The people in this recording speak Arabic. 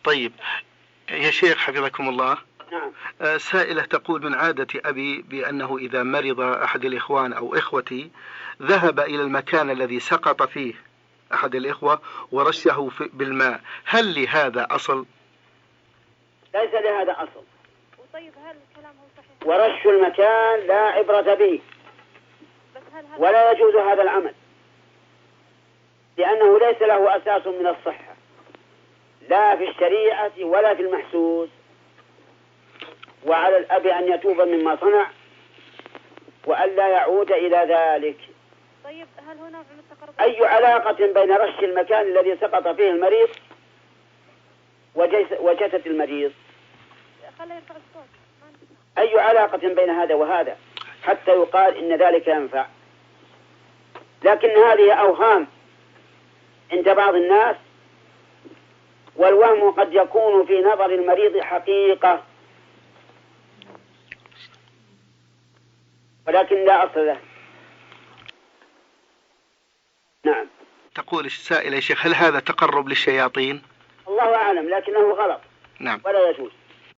طيب يا شيخ حفظكم الله. نعم. سائلة تقول: من عادة أبي بأنه إذا مرض أحد الإخوان أو إخوتي ذهب إلى المكان الذي سقط فيه أحد الإخوة ورشه بالماء، هل لهذا أصل؟ ليس لهذا أصل. طيب هل كلامه صحيح؟ ورش المكان لا عبرة به، ولا يجوز هذا العمل، لأنه ليس له أساس من الصحة، لا في الشريعة ولا في المحسوس. وعلى الأب أن يتوب مما صنع وأن لا يعود إلى ذلك. طيب هل هنا من التقرب أي علاقة بين رش المكان الذي سقط فيه المريض وجثة المريض؟ أي علاقة بين هذا وهذا حتى يقال إن ذلك ينفع؟ لكن هذه أوهام عند بعض الناس، والوهم قد يكون في نظر المريض حقيقة ولكن لا أصل له. نعم. تقول السائلة يا شيخ: هل هذا تقرب للشياطين؟ الله أعلم، لكنه غلط. نعم. ولا يجوز.